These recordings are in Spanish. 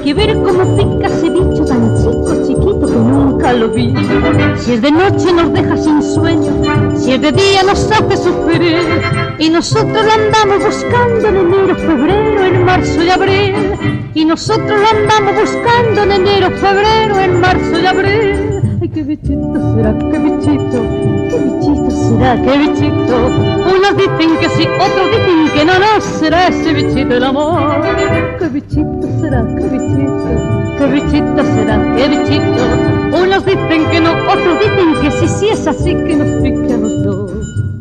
que ver cómo pica ese bicho tan chico, chiquito que nunca lo vi. Si es de noche nos deja sin sueño, si es de día nos hace sufrir. Y nosotros lo andamos buscando en enero, febrero, en marzo y abril. Y nosotros lo andamos buscando en enero, febrero, en marzo y abril. Ay, qué bichito será, qué bichito será, qué bichito. Unos dicen que sí, otros dicen que no, no será ese bichito el amor. Qué bichito será, qué bichito será, qué bichito. Unos dicen que no, otros dicen que sí, si es así que nos pique a los dos.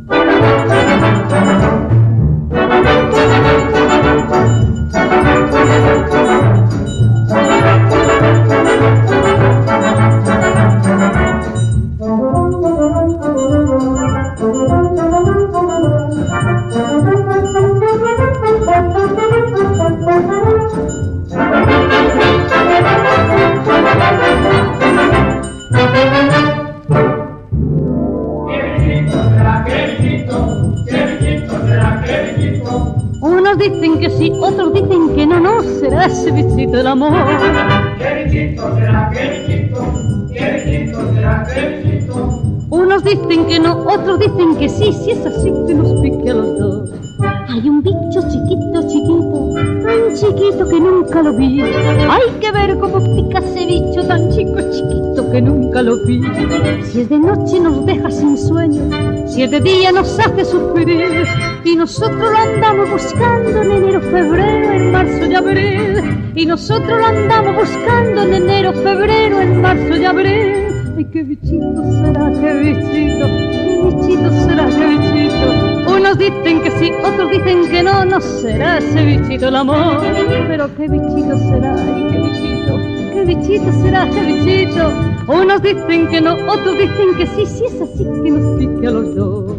Unos dicen que sí, otros dicen que no, no será ese bichito el amor. ¿Qué bichito será? ¿Qué bichito? ¿Qué bichito será? ¿Qué bichito? Unos dicen que no, otros dicen que sí, si es así que nos pique a los dos. Hay un bicho chiquito, chiquito, tan chiquito que nunca lo vi. Hay que ver cómo pica ese bicho tan chico, chiquito que nunca lo vi. Si es de noche nos deja sin sueño, si es de día nos hace sufrir. Y nosotros lo andamos buscando en enero, febrero, en marzo y abril. Y nosotros lo andamos buscando en enero, febrero, en marzo y abril. Ay, qué bichito será, qué bichito será, qué bichito. Unos dicen que sí, otros dicen que no, no será ese bichito el amor. Pero qué bichito será, ay, qué bichito será, qué bichito. Unos dicen que no, otros dicen que sí, si es así que nos pique a los dos.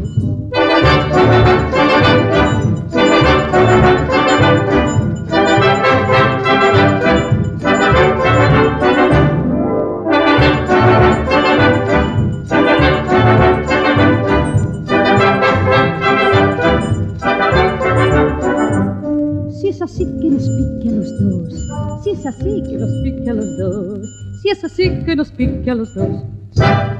Si es así que nos pique a los dos, si es así que nos pique a los dos, si es así que nos pique a los dos.